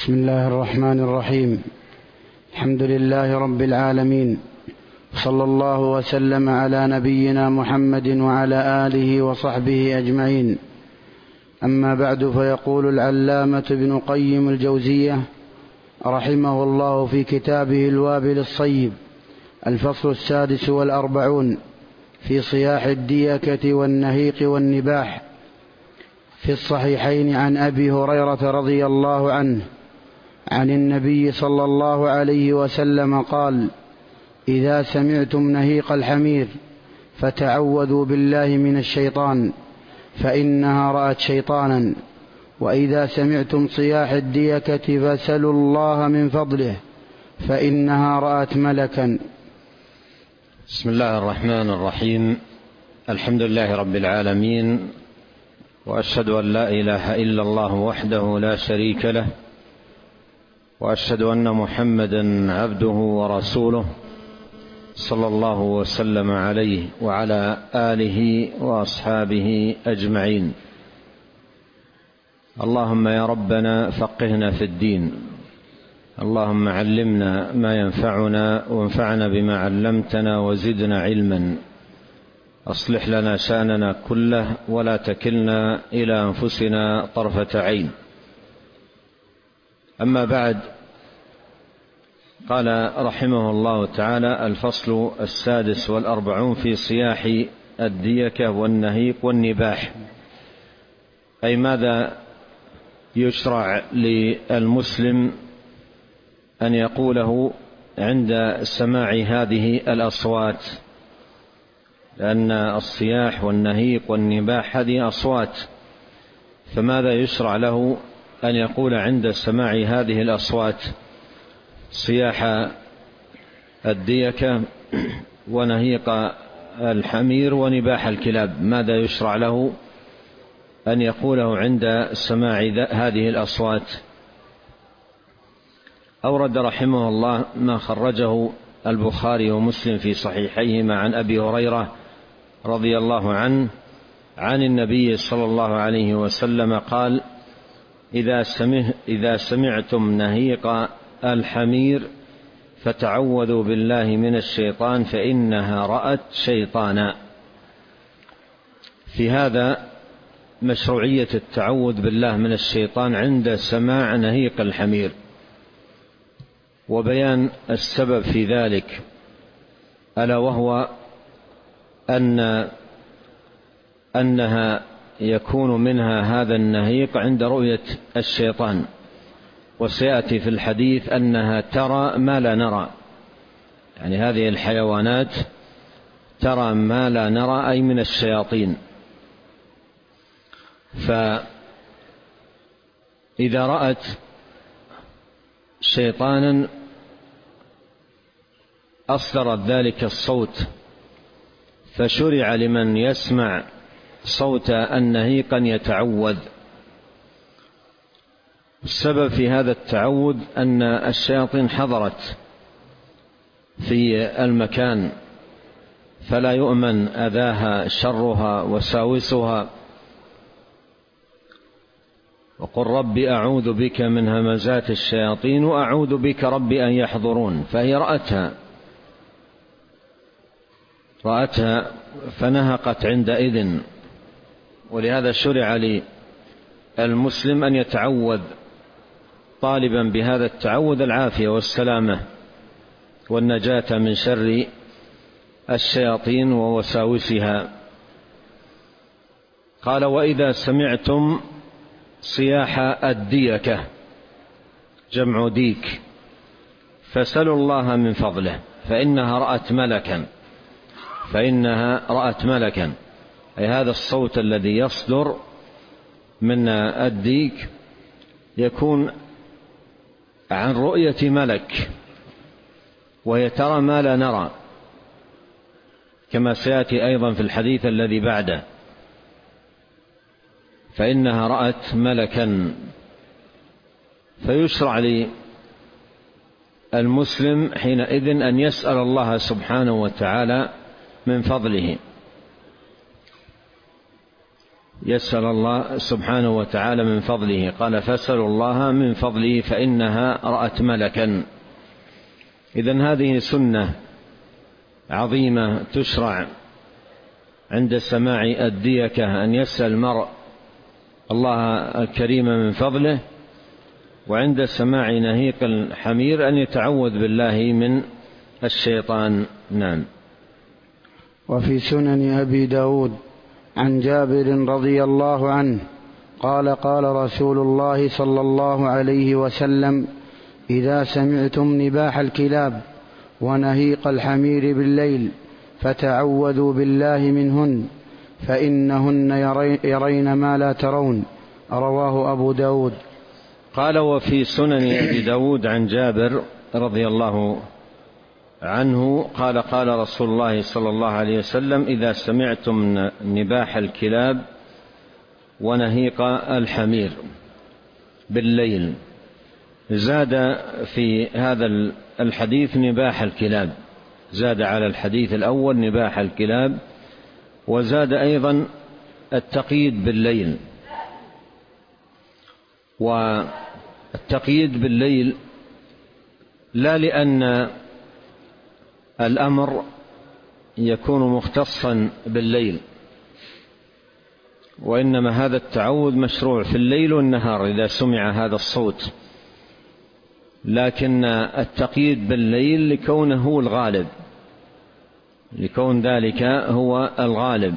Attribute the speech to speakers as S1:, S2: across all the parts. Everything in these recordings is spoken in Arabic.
S1: بسم الله الرحمن الرحيم. الحمد لله رب العالمين، صلى الله وسلم على نبينا محمد وعلى آله وصحبه أجمعين. أما بعد، فيقول العلامة ابن قيم الجوزية رحمه الله في كتابه الوابل الصيب الفصل 46 في صياح الديكة والنهيق والنباح في الصحيحين عن أبي هريرة رضي الله عنه عن النبي صلى الله عليه وسلم قال: إذا سمعتم نهيق الحمير فتعوذوا بالله من الشيطان فإنها رأت شيطانا، وإذا سمعتم صياح الديكة فسلوا الله من فضله فإنها رأت ملكا.
S2: بسم الله الرحمن الرحيم. الحمد لله رب العالمين، وأشهد أن لا إله إلا الله وحده لا شريك له، وأشهد أن محمدا عبده ورسوله صلى الله وسلم عليه وعلى آله وأصحابه أجمعين. اللهم يا ربنا فقهنا في الدين، اللهم علمنا ما ينفعنا وانفعنا بما علمتنا وزدنا علما، أصلح لنا شأننا كله ولا تكلنا إلى أنفسنا طرفة عين. أما بعد، قال رحمه الله تعالى: الفصل 46 في صياح الديكة والنهيق والنباح، أي ماذا يشرع للمسلم أن يقوله عند سماع هذه الأصوات، لأن الصياح والنهيق والنباح هذه أصوات، فماذا يشرع له أن يقول عند سماع هذه الأصوات؟ صياح الديكة ونهيق الحمير ونباح الكلاب، ماذا يشرع له أن يقوله عند سماع هذه الأصوات؟ أورد رحمه الله ما خرجه البخاري ومسلم في صحيحيهما عن أبي هريرة رضي الله عنه عن النبي صلى الله عليه وسلم قال: إذا سمعتم نهيق الحمير فتعوذوا بالله من الشيطان فإنها رأت شيطانا. في هذا مشروعية التعوذ بالله من الشيطان عند سماع نهيق الحمير، وبيان السبب في ذلك، ألا وهو أنها يكون منها هذا النهيق عند رؤية الشيطان، وسيأتي في الحديث أنها ترى ما لا نرى، يعني هذه الحيوانات ترى ما لا نرى، أي من الشياطين. فإذا رأت شيطانا أصدرت ذلك الصوت، فشرع لمن يسمع صوت النهيق أن يتعوذ. السبب في هذا التعوذ أن الشياطين حضرت في المكان، فلا يؤمن أذاها شرها وساوسها، وقل رب أعوذ بك من همزات الشياطين وأعوذ بك رب أن يحضرون. فهي رأتها فنهقت عندئذ، ولهذا شرع للمسلم أن يتعوذ طالبا بهذا التعوذ العافية والسلامة والنجاة من شر الشياطين ووساوسها. قال: وإذا سمعتم صياح الديكة، جمع ديك، فسلوا الله من فضله فإنها رأت ملكا، أي هذا الصوت الذي يصدر من الديك يكون عن رؤية ملك، وهي ترى ما لا نرى، كما سيأتي أيضا في الحديث الذي بعده، فإنها رأت ملكا. فيشرع للمسلم حينئذ أن يسأل الله سبحانه وتعالى من فضله. يسأل الله سبحانه وتعالى من فضله. قال فاسألوا الله من فضله فإنها رأت ملكا. إذن هذه سنة عظيمة تشرع عند سماع الديكة، أن يسأل المرء الله الكريم من فضله، وعند سماع نهيق الحمير أن يتعوذ بالله من الشيطان. نعم.
S1: وفي سنن أبي داود عن جابر رضي الله عنه قال قال رسول الله صلى الله عليه وسلم: إذا سمعتم نباح الكلاب ونهيق الحمير بالليل فتعوذوا بالله منهن فإنهن يرين ما لا ترون. رواه أبو داود.
S2: قال وفي سنن أبي داود عن جابر رضي الله عنه قال قال رسول الله صلى الله عليه وسلم: إذا سمعتم نباح الكلاب ونهيق الحمير بالليل. زاد في هذا الحديث نباح الكلاب، زاد على الحديث الأول نباح الكلاب، وزاد أيضا التقييد بالليل. والتقييد بالليل لا لأن الأمر يكون مختصا بالليل، وإنما هذا التعوذ مشروع في الليل والنهار إذا سمع هذا الصوت، لكن التقييد بالليل لكونه هو الغالب، لكون ذلك هو الغالب.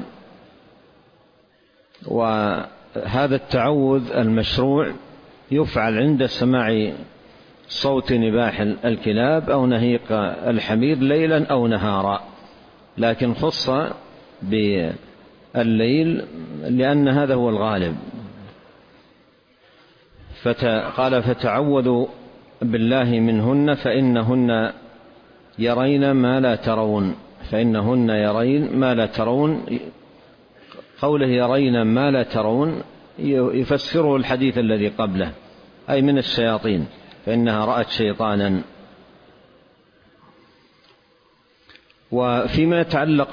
S2: وهذا التعوذ المشروع يفعل عند سماع صوت نباح الكلاب أو نهيق الحمير ليلا أو نهارا، لكن خص بالليل لأن هذا هو الغالب. قال فتعوذوا بالله منهن فإنهن يرين ما لا ترون، فإنهن يرين ما لا ترون. قوله يرين ما لا ترون يفسره الحديث الذي قبله، أي من الشياطين، فإنها رأت شيطانا. وفيما يتعلق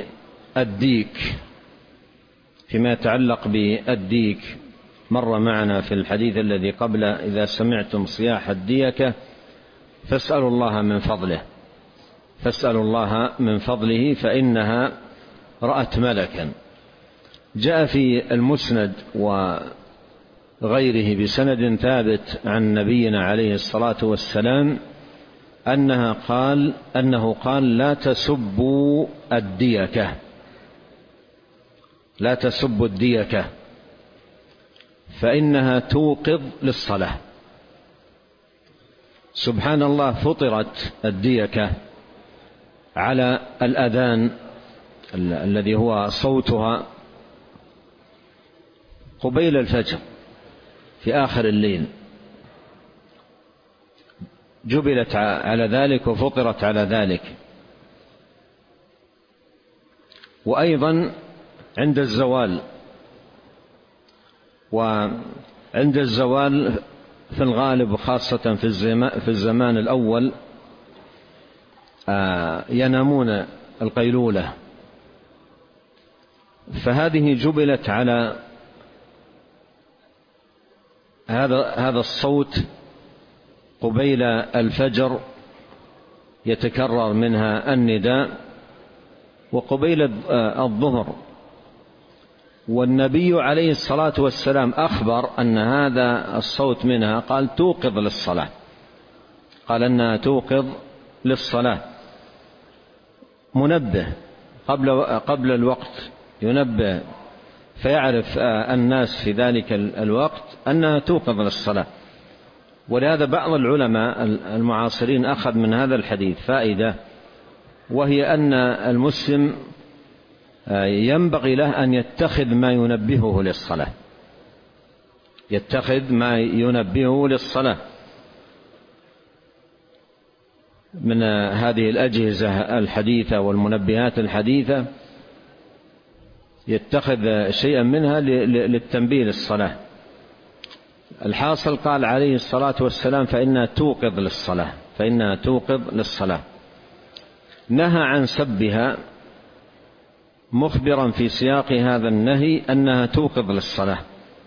S2: بالديك مر معنا في الحديث الذي قبله: إذا سمعتم صياح الديكة فاسألوا الله من فضله، فاسألوا الله من فضله فإنها رأت ملكا. جاء في المسند وغيره بسند ثابت عن نبينا عليه الصلاة والسلام أنه قال: لا تسبوا الديكة، لا تسبوا الديكة فإنها توقظ للصلاة. سبحان الله، فطرت الديكة على الأذان الذي هو صوتها قبيل الفجر في آخر الليل، جبلت على ذلك وفطرت على ذلك. وأيضا عند الزوال، وعند الزوال في الغالب وخاصة في الزمان الأول ينامون القيلولة، فهذه جبلت على هذا الصوت قبيل الفجر، يتكرر منها النداء، وقبيل الظهر. والنبي عليه الصلاة والسلام أخبر أن هذا الصوت منها قال توقظ للصلاة، قال أنها توقظ للصلاة، منبه قبل الوقت، ينبه فيعرف الناس في ذلك الوقت أنها توقظ للصلاة. ولهذا بعض العلماء المعاصرين أخذ من هذا الحديث فائدة، وهي أن المسلم ينبغي له أن يتخذ ما ينبهه للصلاة، يتخذ ما ينبهه للصلاة من هذه الأجهزة الحديثة والمنبهات الحديثة، يتخذ شيئا منها للتنبيه للصلاة. الحاصل قال عليه الصلاة والسلام فإنها توقظ للصلاة، فإنها توقظ للصلاة. نهى عن سبها مخبرا في سياق هذا النهي أنها توقظ للصلاة،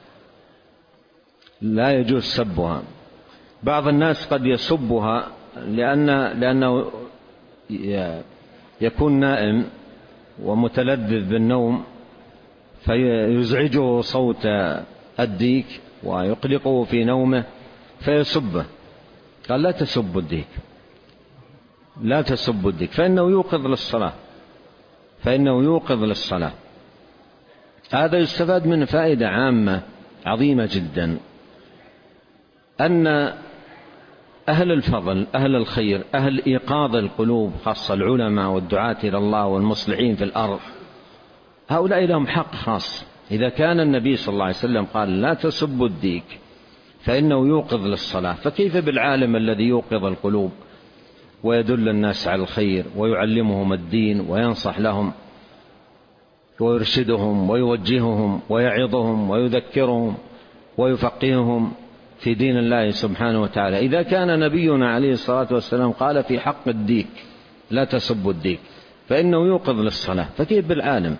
S2: لا يجوز سبها. بعض الناس قد يسبها لأنه يكون نائم ومتلذذ بالنوم فيزعجه صوت الديك ويقلقه في نومه فيسبه. قال لا تسبوا الديك، لا تسبوا الديك، فإنه يوقظ للصلاة. هذا يستفاد منه فائدة عامة عظيمة جدا، أن أهل الفضل، أهل الخير، أهل إيقاظ القلوب، خاصة العلماء والدعاة إلى الله والمصلحين في الأرض، هؤلاء لهم حق خاص. إذا كان النبي صلى الله عليه وسلم قال لا تسبوا الديك فإنه يوقظ للصلاة، فكيف بالعالم الذي يوقظ القلوب ويدل الناس على الخير ويعلمهم الدين وينصح لهم ويرشدهم ويوجههم ويعظهم ويذكرهم ويفقههم في دين الله سبحانه وتعالى. إذا كان نبينا عليه الصلاة والسلام قال في حق الديك لا تسبوا الديك فإنه يوقظ للصلاة، فكيف بالعالم؟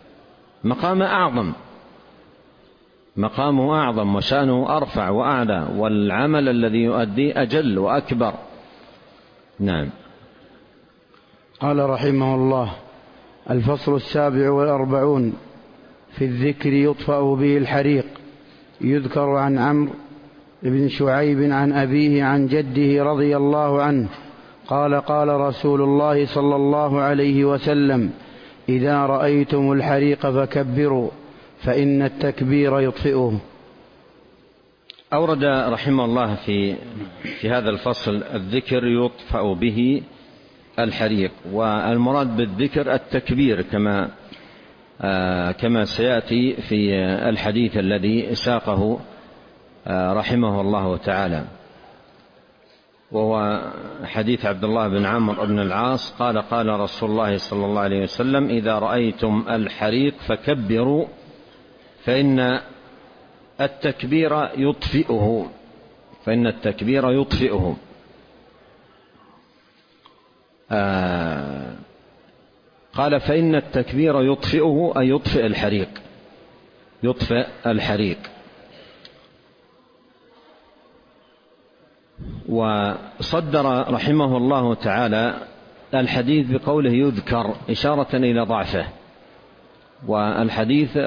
S2: مقامه أعظم وشأنه أرفع وأعلى، والعمل الذي يؤديه أجل وأكبر. نعم.
S1: قال رحمه الله: الفصل 47 في الذكر يطفأ به الحريق. يذكر عن عمرو بن شعيب عن أبيه عن جده رضي الله عنه قال: قال رسول الله صلى الله عليه وسلم: إذا رأيتم الحريق فكبروا فإن التكبير يطفئه.
S2: أورد رحمه الله في هذا الفصل الذكر يطفأ به الحريق، والمراد بالذكر التكبير كما سيأتي في الحديث الذي ساقه رحمه الله تعالى، وهو حديث عبد الله بن عمرو بن العاص قال: قال رسول الله صلى الله عليه وسلم: إذا رأيتم الحريق فكبروا فإن التكبير يطفئه. قال: فإن التكبير يطفئه، أي يطفئ الحريق. وصدر رحمه الله تعالى الحديث بقوله يذكر إشارة إلى ضعفه، والحديث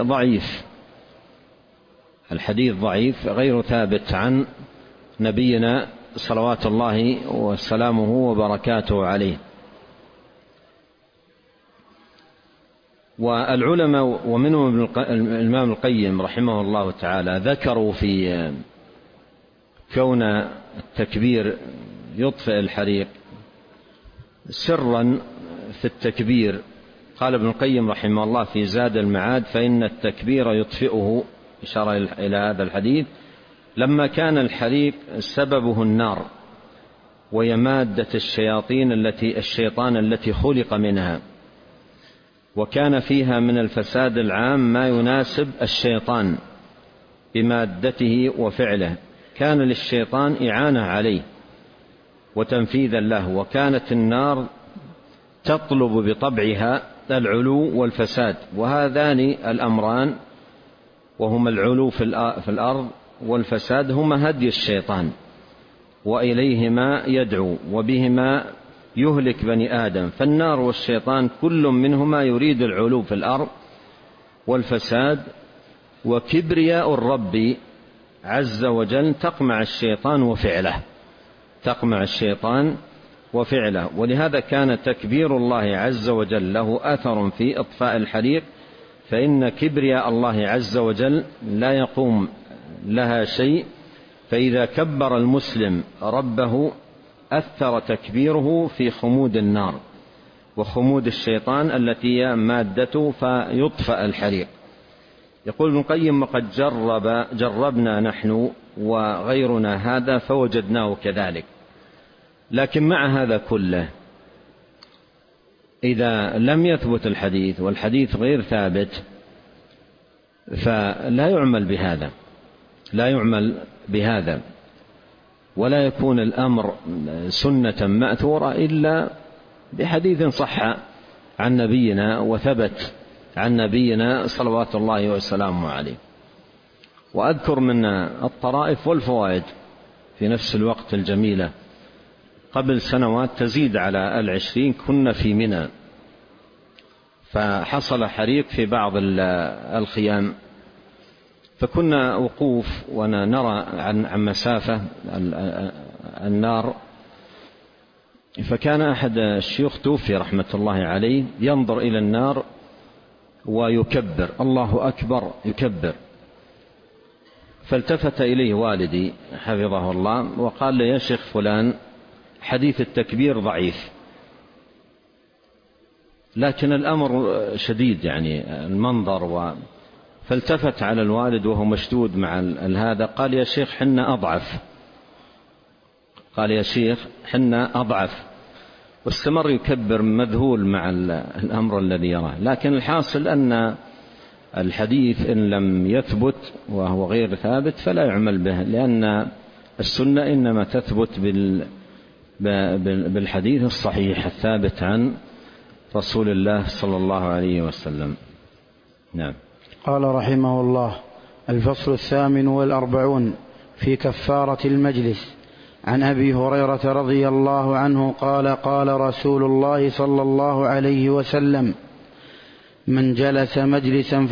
S2: ضعيف غير ثابت عن نبينا صلوات الله وسلامه وبركاته عليه. والعلماء ومنهم الإمام القيم رحمه الله تعالى ذكروا في كون التكبير يطفئ الحريق سرا في التكبير. قال ابن القيم رحمه الله في زاد المعاد: فإن التكبير يطفئه، إشارة إلى هذا الحديث، لما كان الحريق سببه النار، وهي مادة الشيطان التي خلق منها، وكان فيها من الفساد العام ما يناسب الشيطان بمادته وفعله، كان للشيطان إعانة عليه وتنفيذا له، وكانت النار تطلب بطبعها العلو والفساد، وهذان الأمران وهما العلو في الأرض والفساد هما هدي الشيطان، وإليهما يدعو وبهما يهلك بني آدم. فالنار والشيطان كل منهما يريد العلو في الأرض والفساد، وكبرياء الرب عز وجل تقمع الشيطان وفعله. ولهذا كان تكبير الله عز وجل له أثر في إطفاء الحريق، فإن كبرياء الله عز وجل لا يقوم لها شيء، فإذا كبر المسلم ربه أثر تكبيره في خمود النار وخمود الشيطان التي هي مادته، فيطفأ الحريق. يقول ابن القيم: وقد جربنا نحن وغيرنا هذا فوجدناه كذلك. لكن مع هذا كله إذا لم يثبت الحديث والحديث غير ثابت فلا يعمل بهذا، ولا يكون الأمر سنة مأثورة إلا بحديث صح عن نبينا وثبت عن نبينا صلوات الله وسلامه عليه. وأذكر من الطرائف والفوائد في نفس الوقت الجميلة، قبل سنوات تزيد على 20 كنا في منى، فحصل حريق في بعض الخيام، فكنا وقوف ونرى عن مسافة النار، فكان أحد الشيوخ توفي رحمة الله عليه ينظر إلى النار ويكبر الله أكبر يكبر، فالتفت إليه والدي حفظه الله وقال لي: يا شيخ فلان حديث التكبير ضعيف، لكن الأمر شديد يعني المنظر. فالتفت على الوالد وهو مشدود مع هذا، قال: يا شيخ حنا أضعف، قال: يا شيخ حنا أضعف، واستمر يكبر مذهول مع الأمر الذي يراه. لكن الحاصل أن الحديث إن لم يثبت وهو غير ثابت فلا يعمل به، لأن السنة إنما تثبت بالحديث الصحيح الثابت عن رسول الله صلى الله عليه وسلم. نعم.
S1: قال رحمه الله: الفصل 48 في كفارة المجلس. عن أبي هريرة رضي الله عنه قال: قال رسول الله صلى الله عليه وسلم: من جلس مجلسا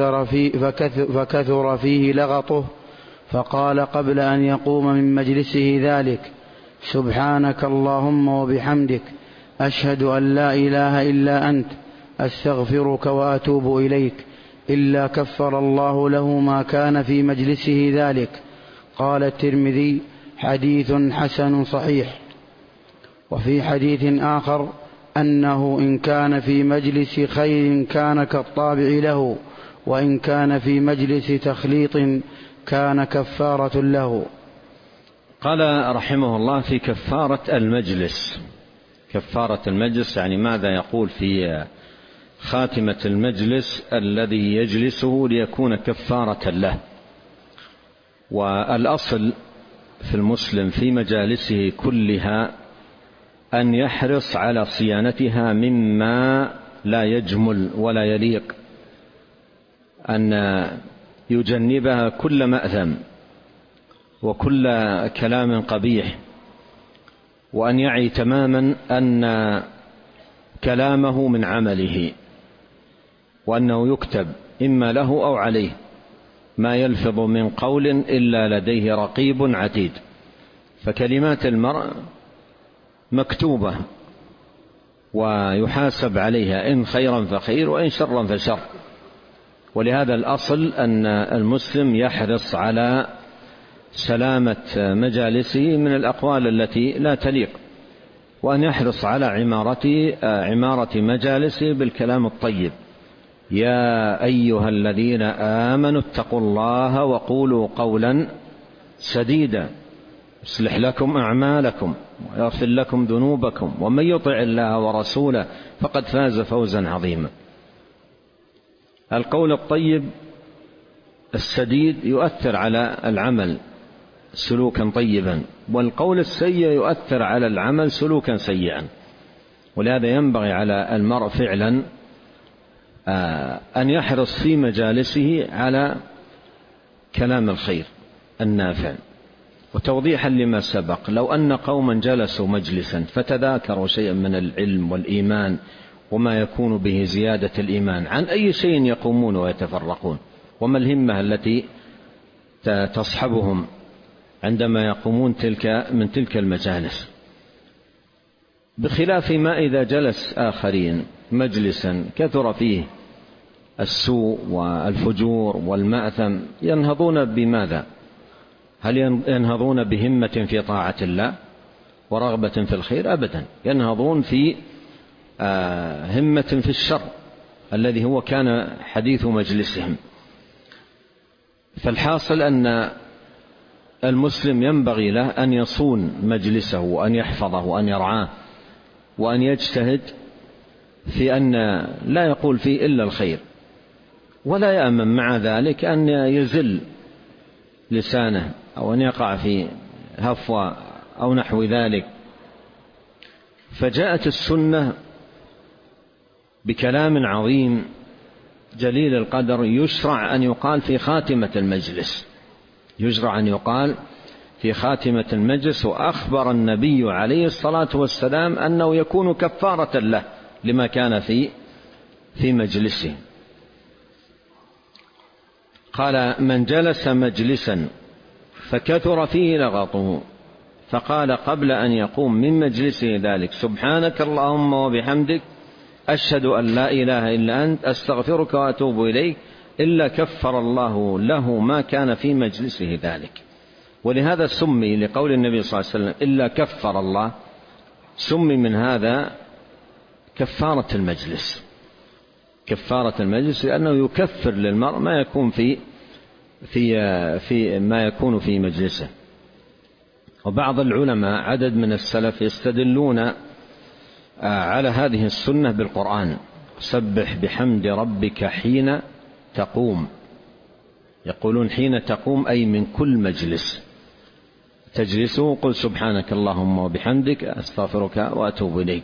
S1: فكثر فيه لغطه فقال قبل أن يقوم من مجلسه ذلك: سبحانك اللهم وبحمدك أشهد أن لا إله إلا أنت أستغفرك وأتوب إليك، إلا كفر الله له ما كان في مجلسه ذلك. قال الترمذي: حديث حسن صحيح. وفي حديث آخر أنه إن كان في مجلس خير كان كالطابع له، وإن كان في مجلس تخليط كان كفارة له.
S2: قال رحمه الله: في كفارة المجلس. كفارة المجلس يعني ماذا يقول في خاتمة المجلس الذي يجلسه ليكون كفارة له. والأصل في المسلم في مجالسه كلها أن يحرص على صيانتها مما لا يجمل ولا يليق، أن يجنبها كل مأثم وكل كلام قبيح، وأن يعي تماما أن كلامه من عمله، وأنه يكتب إما له أو عليه، ما يلفظ من قول إلا لديه رقيب عتيد. فكلمات المرء مكتوبة ويحاسب عليها، إن خيرا فخير وإن شرا فشر. ولهذا الأصل أن المسلم يحرص على سلامة مجالسه من الأقوال التي لا تليق، وأن يحرص على عمارة مجالسه بالكلام الطيب. يا أيها الذين آمنوا اتقوا الله وقولوا قولا سديدا يصلح لكم أعمالكم ويغفر لكم ذنوبكم ومن يطع الله ورسوله فقد فاز فوزا عظيما. القول الطيب السديد يؤثر على العمل سلوكا طيبا، والقول السيء يؤثر على العمل سلوكا سيئا. ولهذا ينبغي على المرء فعلا أن يحرص في مجالسه على كلام الخير النافع. وتوضيحا لما سبق، لو أن قوما جلسوا مجلسا فتذاكروا شيئا من العلم والإيمان وما يكون به زيادة الإيمان، عن أي شيء يقومون ويتفرقون؟ وما الهمة التي تصحبهم عندما يقومون من تلك المجالس؟ بخلاف ما إذا جلس آخرين مجلسا كثر فيه السوء والفجور والمأثم، ينهضون بماذا؟ هل ينهضون بهمة في طاعة الله ورغبة في الخير؟ أبدا، ينهضون في همة في الشر الذي هو كان حديث مجلسهم. فالحاصل أن المسلم ينبغي له أن يصون مجلسه وأن يحفظه وأن يرعاه، وأن يجتهد في أن لا يقول فيه إلا الخير، ولا يأمن مع ذلك أن يزل لسانه أو أن يقع في هفوة أو نحو ذلك. فجاءت السنة بكلام عظيم جليل القدر يشرع أن يقال في خاتمة المجلس، يشرع أن يقال في خاتمة المجلس. وأخبر النبي عليه الصلاة والسلام أنه يكون كفارة له لما كان في مجلسه. قال: من جلس مجلسا فكثر فيه لغطه فقال قبل أن يقوم من مجلسه ذلك: سبحانك اللهم وبحمدك أشهد أن لا إله إلا أنت أستغفرك وأتوب إليك، إلا كفر الله له ما كان في مجلسه ذلك. ولهذا سمي لقول النبي صلى الله عليه وسلم إلا كفر الله، سمي من هذا كفارة المجلس، كفارة المجلس، لأنه يكفر للمرء ما يكون ما يكون في مجلسه. وبعض العلماء عدد من السلف يستدلون على هذه السنة بالقرآن: سبح بحمد ربك حين تقوم. يقولون حين تقوم أي من كل مجلس تجلسه قل سبحانك اللهم وبحمدك أستغفرك وأتوب إليك.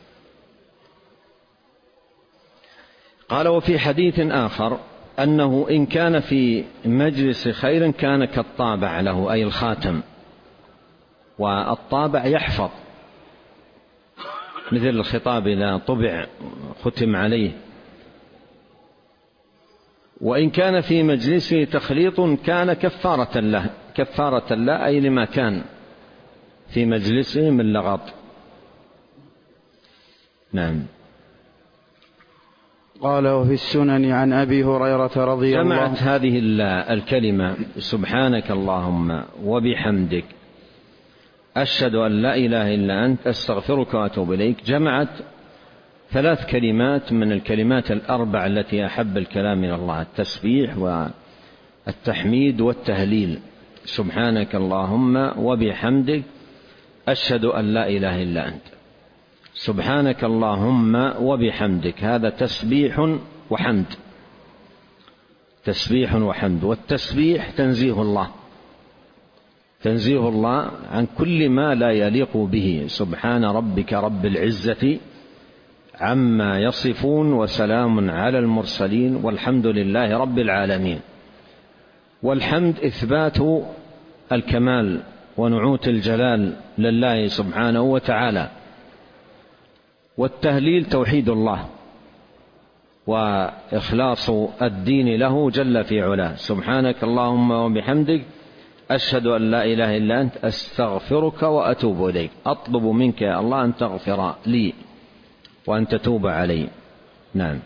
S2: قال: وفي حديث آخر أنه إن كان في مجلس خير كان كالطابع له، أي الخاتم، والطابع يحفظ مثل الخطاب إذا طبع ختم عليه. وإن كان في مجلسه تخليط كان كفارة له، كفارة له أي لما كان في مجلسه من لغط. نعم.
S1: قال: وفي السنن عن أبي هريرة رضي الله عنه.
S2: جمعت هذه الكلمة سبحانك اللهم وبحمدك أشهد أن لا إله إلا أنت أستغفرك وأتوب إليك، جمعت 3 كلمات من الكلمات الأربع التي أحب الكلام من الله: التسبيح والتحميد والتهليل. سبحانك اللهم وبحمدك أشهد أن لا إله إلا أنت. سبحانك اللهم وبحمدك هذا تسبيح وحمد، تسبيح وحمد. والتسبيح تنزيه الله، تنزيه الله عن كل ما لا يليق به. سبحان ربك رب العزة عما يصفون وسلام على المرسلين والحمد لله رب العالمين. والحمد إثبات الكمال ونعوت الجلال لله سبحانه وتعالى. والتهليل توحيد الله وإخلاص الدين له جل في علاه. سبحانك اللهم وبحمدك أشهد أن لا إله إلا أنت أستغفرك وأتوب إليك، أطلب منك يا الله أن تغفر لي وأن تتوب علي. نعم.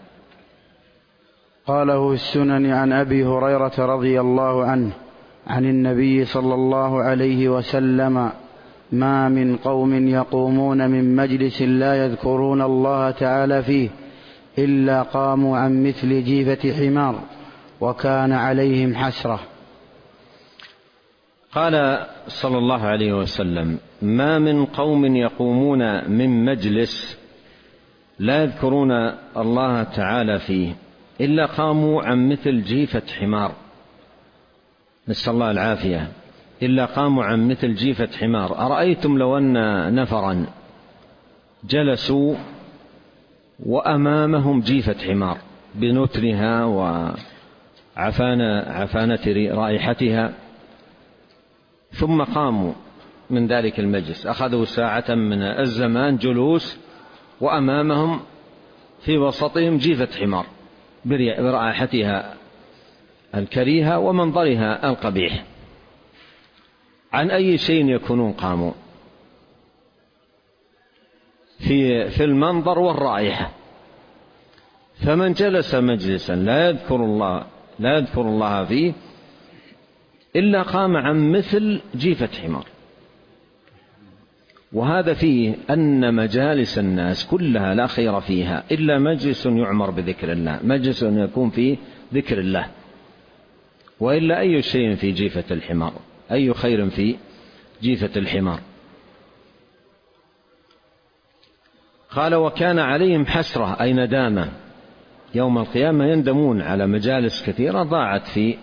S1: قاله السنن عن أبي هريرة رضي الله عنه عن النبي صلى الله عليه وسلم: ما من قوم يقومون من مجلس لا يذكرون الله تعالى فيه إلا قاموا عن مثل جيفة حمار وكان عليهم حسرة.
S2: قال صلى الله عليه وسلم: ما من قوم يقومون من مجلس لا يذكرون الله تعالى فيه إلا قاموا عن مثل جيفة حمار، نسأل الله العافية، إلا قاموا عن مثل جيفة حمار. أرأيتم لو أن نفرا جلسوا وأمامهم جيفة حمار بنترها وعفانة رائحتها، ثم قاموا من ذلك المجلس، أخذوا ساعة من الزمان جلوس وأمامهم في وسطهم جيفة حمار برائحتها الكريهة ومنظرها القبيح، عن أي شيء يكونون قاموا؟ في المنظر والرائحة. فمن جلس مجلسا لا يذكر الله فيه إلا قام عن مثل جيفة حمار. وهذا فيه أن مجالس الناس كلها لا خير فيها إلا مجلس يعمر بذكر الله، مجلس يكون فيه ذكر الله، وإلا أي شيء في جيفة الحمار، أي خير في جيفة الحمار. قال: وكان عليهم حسرة أي ندامة، يوم القيامة يندمون على مجالس كثيرة ضاعت في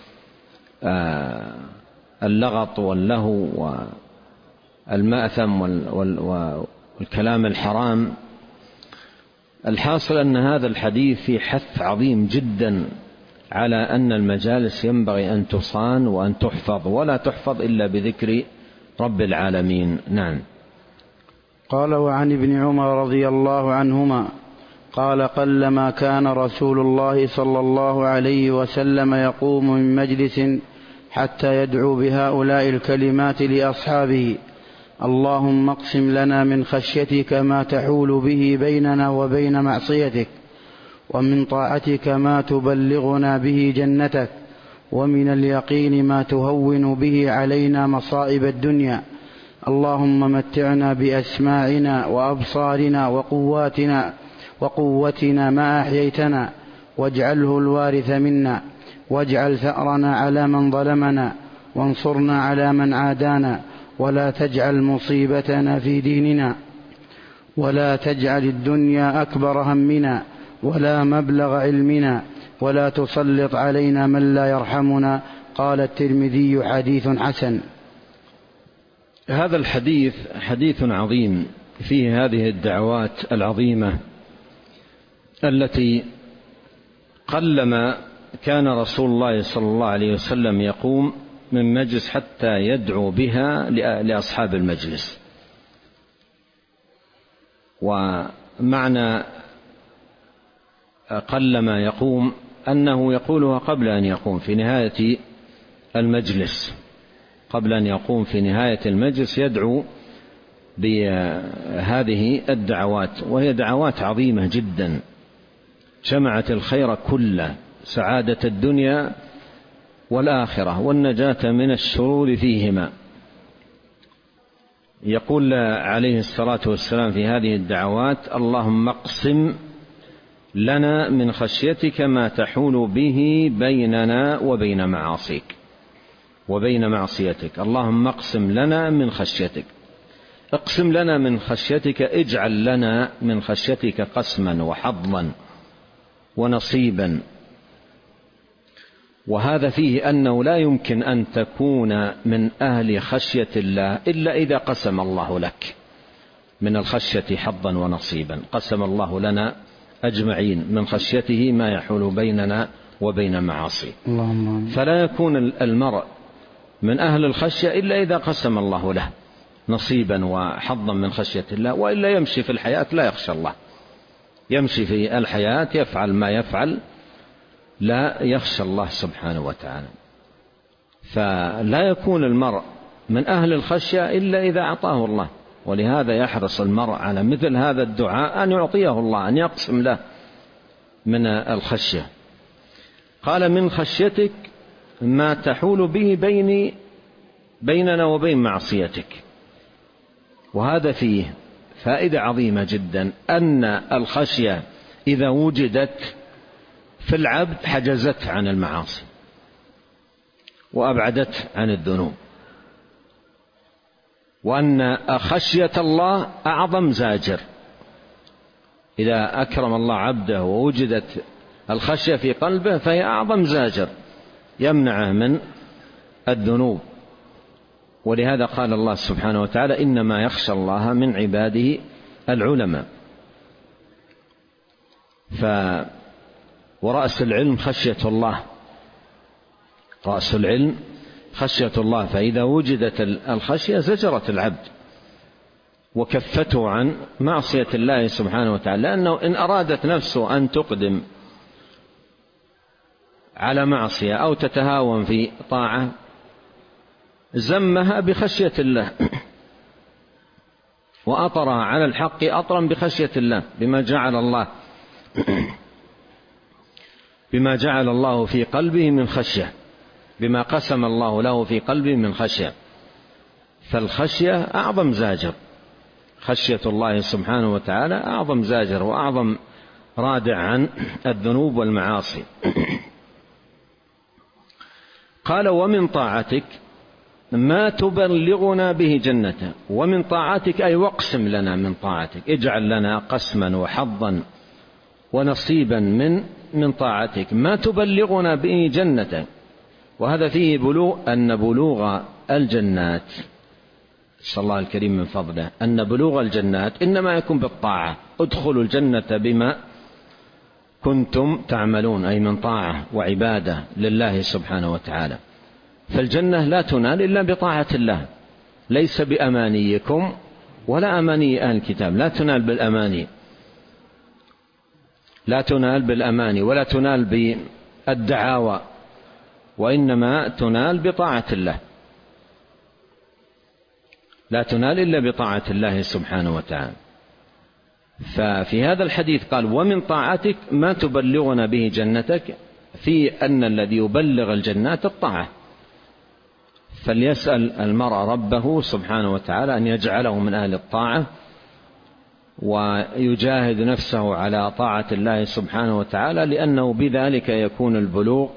S2: اللغط واللهو والمأثم والكلام الحرام الحاصل أن هذا الحديث في حث عظيم جدا على أن المجالس ينبغي أن تصان وأن تحفظ، ولا تحفظ إلا بذكر رب العالمين. نعم.
S1: قال: وعن ابن عمر رضي الله عنهما قال: قلما كان رسول الله صلى الله عليه وسلم يقوم من مجلس حتى يدعو بهؤلاء الكلمات لأصحابه: اللهم اقسم لنا من خشيتك ما تحول به بيننا وبين معصيتك، ومن طاعتك ما تبلغنا به جنتك، ومن اليقين ما تهون به علينا مصائب الدنيا، اللهم متعنا بأسماعنا وأبصارنا وقوتنا ما أحييتنا، واجعله الوارث منا، واجعل ثأرنا على من ظلمنا، وانصرنا على من عادانا، ولا تجعل مصيبتنا في ديننا، ولا تجعل الدنيا أكبر همنا ولا مبلغ علمنا، ولا تسلط علينا من لا يرحمنا. قال الترمذي: حديث حسن.
S2: هذا الحديث حديث عظيم فيه هذه الدعوات العظيمة التي قلما كان رسول الله صلى الله عليه وسلم يقوم من مجلس حتى يدعو بها لأصحاب المجلس. ومعنى قلما يقوم أنه يقولها قبل أن يقوم في نهاية المجلس، قبل أن يقوم في نهاية المجلس يدعو بهذه الدعوات، وهي دعوات عظيمة جدا جمعت الخير كله، سعادة الدنيا والآخرة والنجاة من الشرور فيهما. يقول عليه الصلاة والسلام في هذه الدعوات: اللهم اقسم لنا من خشيتك ما تحول به بيننا وبين معاصيك وبين معصيتك. اللهم اقسم لنا من خشيتك، اقسم لنا من خشيتك، اجعل لنا من خشيتك قسما وحظا ونصيبا. وهذا فيه أنه لا يمكن أن تكون من أهل خشية الله إلا إذا قسم الله لك من الخشية حظا ونصيبا. قسم الله لنا أجمعين من خشيته ما يحول بيننا وبين معاصيه. فلا يكون المرء من أهل الخشية إلا إذا قسم الله له نصيبا وحظا من خشية الله، وإلا يمشي في الحياة لا يخشى الله، يمشي في الحياة يفعل ما يفعل لا يخشى الله سبحانه وتعالى. فلا يكون المرء من أهل الخشية إلا إذا أعطاه الله، ولهذا يحرص المرء على مثل هذا الدعاء أن يعطيه الله، أن يقسم له من الخشية. قال: من خشيتك ما تحول به بيننا وبين معصيتك. وهذا فيه فائدة عظيمة جدا، أن الخشية إذا وجدت في العبد حجزته عن المعاصي وأبعدته عن الذنوب، وأن خشية الله أعظم زاجر. إذا أكرم الله عبده ووجدت الخشية في قلبه فهي أعظم زاجر يمنعه من الذنوب. ولهذا قال الله سبحانه وتعالى: إنما يخشى الله من عباده العلماء. ورأس العلم خشية الله، رأس العلم خشية الله. فإذا وجدت الخشية زجرت العبد وكفته عن معصية الله سبحانه وتعالى، لأنه إن أرادت نفسه أن تقدم على معصية أو تتهاون في طاعة زمها بخشية الله وأطرها على الحق أطرا بخشية الله، بما جعل الله في قلبه من خشية، بما قسم الله له في قلبه من خشية. فالخشية أعظم زاجر، خشية الله سبحانه وتعالى أعظم زاجر وأعظم رادع عن الذنوب والمعاصي. قال: ومن طاعتك ما تبلغنا به جنته. ومن طاعتك أي واقسم لنا من طاعتك، اجعل لنا قسما وحظا ونصيبا من طاعتك ما تبلغنا به جنتك. وهذا فيه أن بلوغ الجنات نسأل الله الكريم من فضله أن بلوغ الجنات إنما يكون بالطاعة. ادخلوا الجنة بما كنتم تعملون، أي من طاعة وعبادة لله سبحانه وتعالى. فالجنة لا تنال إلا بطاعة الله، ليس بأمانيكم ولا أماني أهل الكتاب. لا تنال بالأماني، لا تنال بالأماني ولا تنال بالدعاوى، وإنما تنال بطاعة الله. لا تنال إلا بطاعة الله سبحانه وتعالى. ففي هذا الحديث قال: ومن طاعتك ما تبلغنا به جنتك، في أن الذي يبلغ الجنات الطاعة. فليسأل المرء ربه سبحانه وتعالى أن يجعله من أهل الطاعة، ويجاهد نفسه على طاعة الله سبحانه وتعالى، لأنه بذلك يكون البلوغ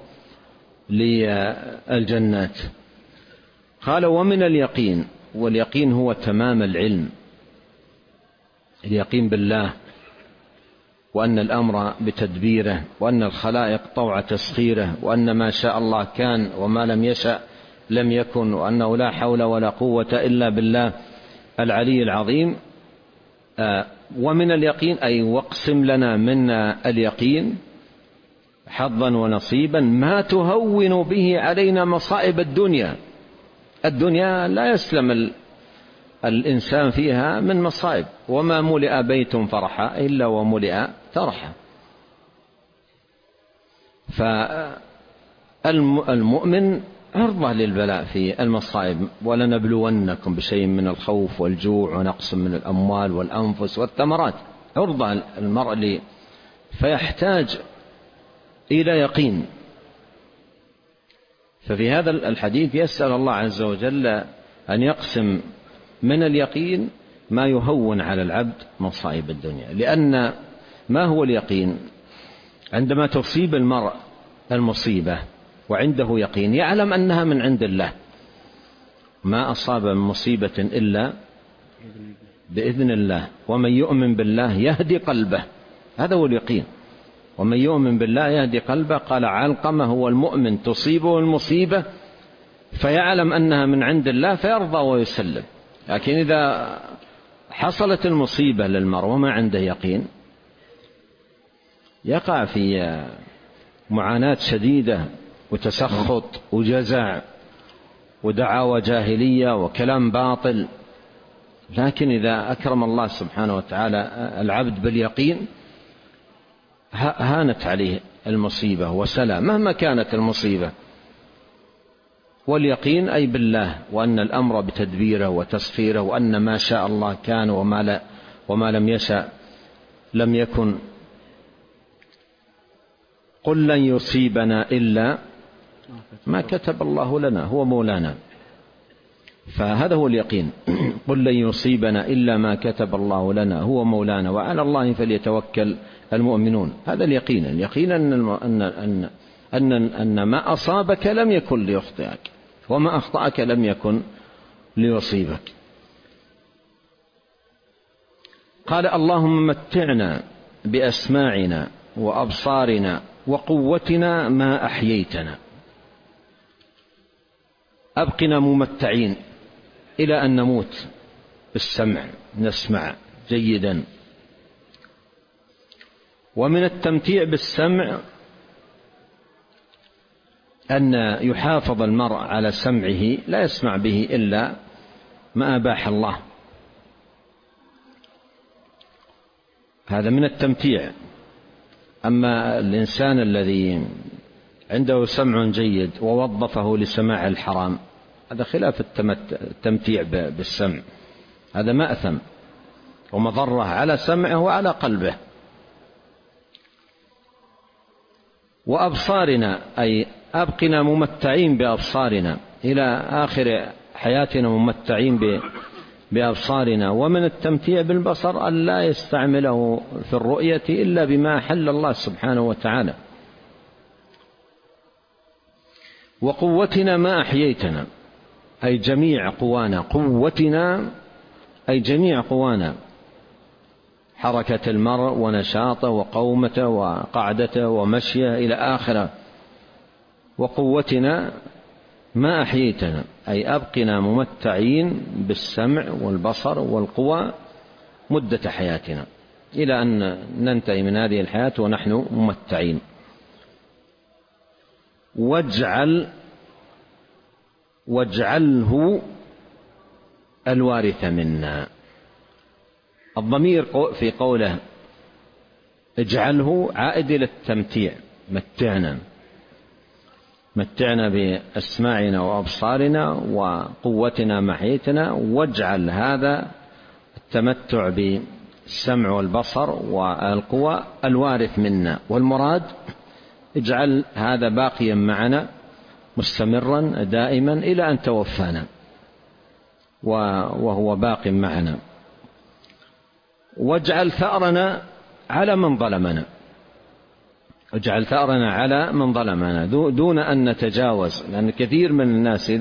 S2: للجنات. قال: ومن اليقين، واليقين هو تمام العلم، اليقين بالله، وأن الأمر بتدبيره، وأن الخلائق طوع تسخيره، وأن ما شاء الله كان وما لم يشأ لم يكن، وأنه لا حول ولا قوة إلا بالله العلي العظيم. ومن اليقين أي واقسم لنا من اليقين حظا ونصيبا ما تهون به علينا مصائب الدنيا. الدنيا لا يسلم الإنسان فيها من مصائب، وما ملئ بيت فرحا إلا وملئ ترحا. فالمؤمن عرضة للبلاء في المصائب: ولنبلونكم بشيء من الخوف والجوع ونقص من الأموال والأنفس والثمرات. عرضة المرء فيحتاج إلى يقين. ففي هذا الحديث يسأل الله عز وجل أن يقسم من اليقين ما يهون على العبد مصائب الدنيا. لأن ما هو اليقين؟ عندما تصيب المرء المصيبة وعنده يقين يعلم أنها من عند الله. ما أصاب من مصيبة إلا بإذن الله، ومن يؤمن بالله يهدي قلبه. هذا هو اليقين. ومن يؤمن بالله يهدي قلبه. قال علقمة: هو المؤمن تصيبه المصيبة فيعلم أنها من عند الله فيرضى ويسلم. لكن إذا حصلت المصيبة للمرء وما عنده يقين يقع في معاناة شديدة وتسخط وجزع ودعاوى جاهلية وكلام باطل. لكن إذا أكرم الله سبحانه وتعالى العبد باليقين هانت عليه المصيبة وسلام مهما كانت المصيبة. واليقين أي بالله، وأن الأمر بتدبيره وتسخيره، وأن ما شاء الله كان وما لم يشأ لم يكن. قل لن يصيبنا إلا ما كتب الله لنا هو مولانا. فهذا هو اليقين. قل لن يصيبنا إلا ما كتب الله لنا هو مولانا وعلى الله فليتوكل المؤمنون. هذا اليقين. اليقين أن ما أصابك لم يكن ليخطئك، وما أخطأك لم يكن ليصيبك. قال: اللهم متعنا بأسماعنا وأبصارنا وقوتنا ما أحييتنا. أبقنا ممتعين إلى أن نموت بالسمع، نسمع جيدا. ومن التمتيع بالسمع أن يحافظ المرء على سمعه، لا يسمع به إلا ما أباح الله. هذا من التمتيع. أما الإنسان الذي عنده سمع جيد ووظفه لسماع الحرام هذا خلاف التمتيع بالسمع. هذا مأثم ومضرة على سمعه وعلى قلبه. وأبصارنا أي أبقنا ممتعين بأبصارنا إلى آخر حياتنا ممتعين بأبصارنا. ومن التمتيع بالبصر أن لا يستعمله في الرؤية إلا بما حل الله سبحانه وتعالى. وقوتنا ما أحييتنا أي جميع قوانا. قوتنا أي جميع قوانا، حركة المرء ونشاطه وقومته وقعدته ومشيه إلى آخره. وقوتنا ما أحييتنا، أي أبقنا ممتعين بالسمع والبصر والقوى مدة حياتنا إلى أن ننتهي من هذه الحياة ونحن ممتعين. واجعله الوارث منا. الضمير في قوله اجعله عائد إلى التمتيع، متعنا بأسماعنا وأبصارنا وقوتنا محيتنا، واجعل هذا التمتع بالسمع والبصر والقوى الوارث منا. والمراد اجعل هذا باقيا معنا مستمرا دائما إلى أن توفانا وهو باق معنا. واجعل ثأرنا على من ظلمنا، اجعل ثأرنا على من ظلمنا دون أن نتجاوز، لأن كثير من الناس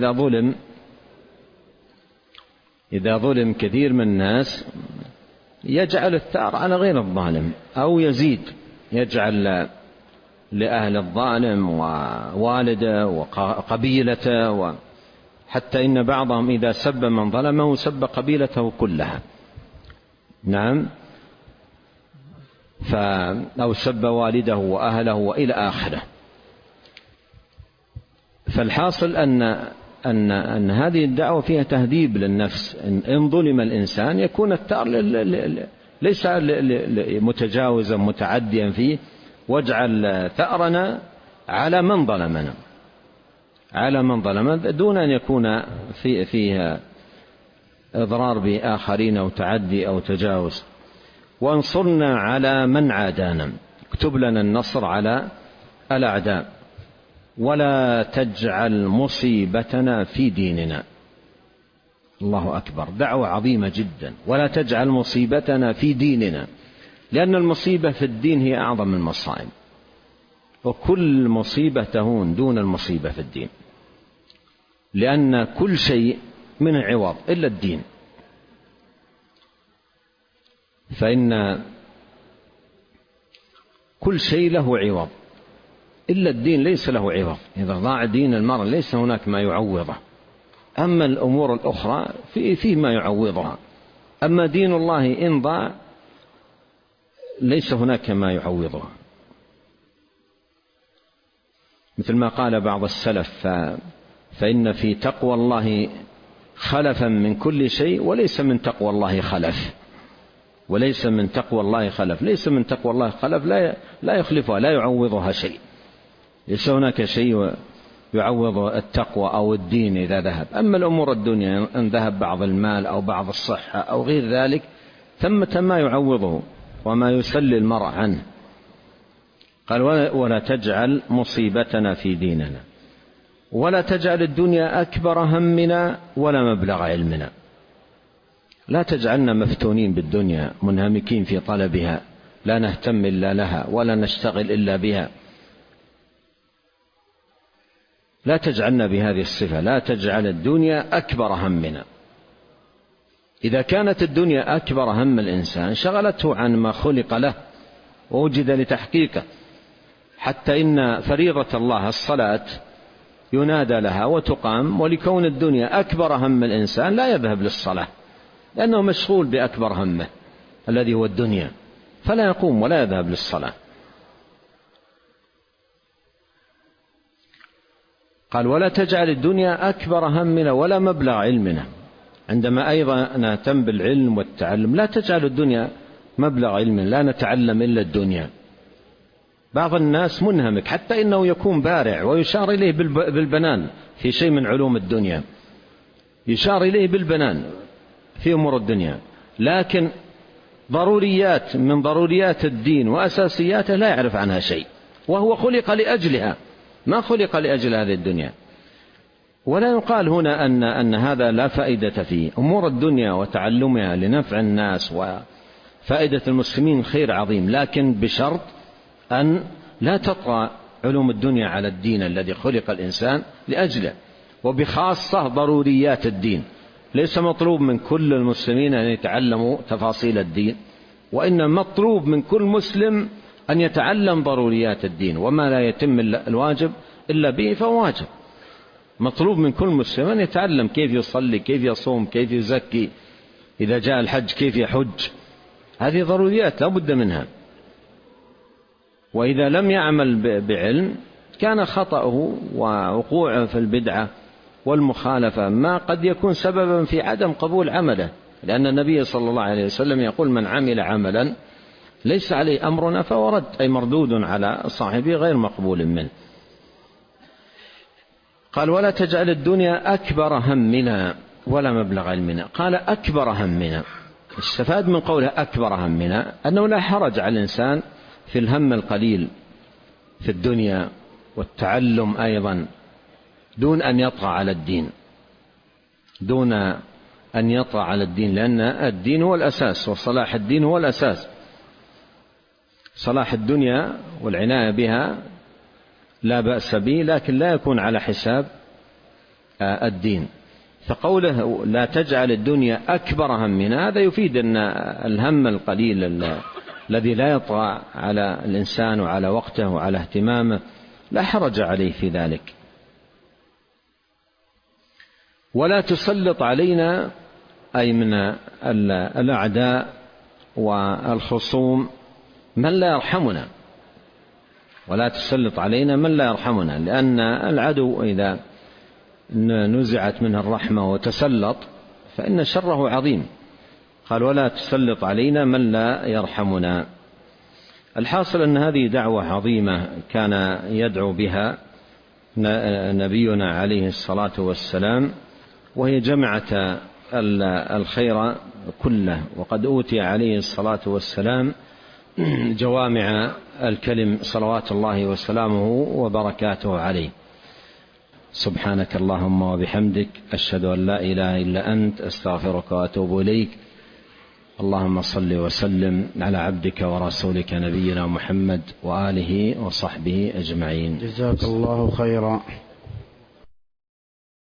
S2: إذا ظلم كثير من الناس يجعل الثأر على غير الظالم أو يزيد، يجعل لأهل الظالم ووالده وقبيلته، حتى إن بعضهم إذا سب من ظلمه سب قبيلته كلها، نعم، أو سب والده وأهله وإلى آخره. فالحاصل أن هذه الدعوة فيها تهذيب للنفس. إن ظلم الإنسان يكون الثأر ليس متجاوزا متعديا فيه. واجعل ثأرنا على من ظلمنا، على من ظلمنا دون أن يكون فيها إضرار بآخرين أو تعدي أو تجاوز. وانصرنا على من عادانا، اكتب لنا النصر على الأعداء. ولا تجعل مصيبتنا في ديننا. الله أكبر، دعوة عظيمة جدا. ولا تجعل مصيبتنا في ديننا، لأن المصيبة في الدين هي أعظم المصائب، وكل مصيبة تهون دون المصيبة في الدين، لأن كل شيء من عوض إلا الدين. فإن كل شيء له عوض إلا الدين، ليس له عوض. إذا ضاع دين المرء ليس هناك ما يعوضه. أما الأمور الأخرى فيه ما يعوضها، أما دين الله إن ضاع ليس هناك ما يعوضها. مثل ما قال بعض السلف: فإن في تقوى الله خلفا من كل شيء، وليس من تقوى الله خلف. وليس من تقوى الله خلف، ليس من تقوى الله خلف لا يخلفها، لا يعوضها شيء. ليس هناك شيء يعوض التقوى أو الدين إذا ذهب. أما الأمور الدنيا إن ذهب بعض المال أو بعض الصحة أو غير ذلك ثمة ما يعوضه وما يسلي المرء عنه. قال: ولا تجعل مصيبتنا في ديننا، ولا تجعل الدنيا أكبر همنا ولا مبلغ علمنا. لا تجعلنا مفتونين بالدنيا منهمكين في طلبها، لا نهتم إلا لها ولا نشتغل إلا بها. لا تجعلنا بهذه الصفة، لا تجعل الدنيا أكبر همنا. إذا كانت الدنيا أكبر هم الإنسان شغلته عن ما خلق له ووجد لتحقيقه، حتى إن فريضة الله الصلاة ينادى لها وتقام، ولكون الدنيا أكبر هم الإنسان لا يذهب للصلاة لأنه مشغول بأكبر همه الذي هو الدنيا، فلا يقوم ولا يذهب للصلاة. قال: ولا تجعل الدنيا أكبر همنا ولا مبلغ علمنا. عندما أيضا نهتم بالعلم والتعلم لا تجعل الدنيا مبلغ علمنا، لا نتعلم إلا الدنيا. بعض الناس منهمك حتى إنه يكون بارع ويشار إليه بالبنان في شيء من علوم الدنيا، يشار إليه بالبنان في أمور الدنيا، لكن ضروريات من ضروريات الدين وأساسياته لا يعرف عنها شيء، وهو خلق لأجلها، ما خلق لأجل هذه الدنيا. ولا يقال هنا أن هذا لا فائدة فيه. أمور الدنيا وتعلمها لنفع الناس وفائدة المسلمين خير عظيم، لكن بشرط أن لا تطغى علوم الدنيا على الدين الذي خلق الإنسان لأجله، وبخاصة ضروريات الدين. ليس مطلوب من كل المسلمين أن يتعلموا تفاصيل الدين، وإنما مطلوب من كل مسلم أن يتعلم ضروريات الدين، وما لا يتم الواجب إلا به فهو واجب. مطلوب من كل مسلم أن يتعلم كيف يصلي، كيف يصوم، كيف يزكي، إذا جاء الحج كيف يحج. هذه ضروريات لا بد منها. وإذا لم يعمل بعلم كان خطأه ووقوعه في البدعة والمخالفة ما قد يكون سببا في عدم قبول عمله، لأن النبي صلى الله عليه وسلم يقول: من عمل عملا ليس عليه أمرنا فهو رد، أي مردود على صاحبه غير مقبول منه. قال: ولا تجعل الدنيا أكبر همنا ولا مبلغ علمنا. قال: أكبر همنا. استفاد من قوله أكبر همنا أنه لا حرج على الإنسان في الهم القليل في الدنيا والتعلم أيضا، دون أن يطغى على الدين، دون أن يطغى على الدين، لأن الدين هو الأساس، وصلاح الدين هو الأساس. صلاح الدنيا والعناية بها لا بأس به، لكن لا يكون على حساب الدين. فقوله لا تجعل الدنيا أكبر همنا، هذا يفيد أن الهم القليل الذي لا يطغى على الإنسان وعلى وقته وعلى اهتمامه لا حرج عليه في ذلك. ولا تسلط علينا، أي من الأعداء والخصوم، من لا يرحمنا. ولا تسلط علينا من لا يرحمنا، لأن العدو إذا نزعت منه الرحمة وتسلط فإن شره عظيم. قال: ولا تسلط علينا من لا يرحمنا. الحاصل أن هذه دعوة عظيمة كان يدعو بها نبينا عليه الصلاة والسلام، وهي جمعت الخير كله، وقد أوتي عليه الصلاة والسلام جوامع الكلم صلوات الله وسلامه وبركاته عليه. سبحانك اللهم وبحمدك، أشهد أن لا إله إلا أنت، أستغفرك وأتوب إليك. اللهم صل وسلم على عبدك ورسولك نبينا محمد وآله وصحبه أجمعين.
S1: جزاك الله خيرا.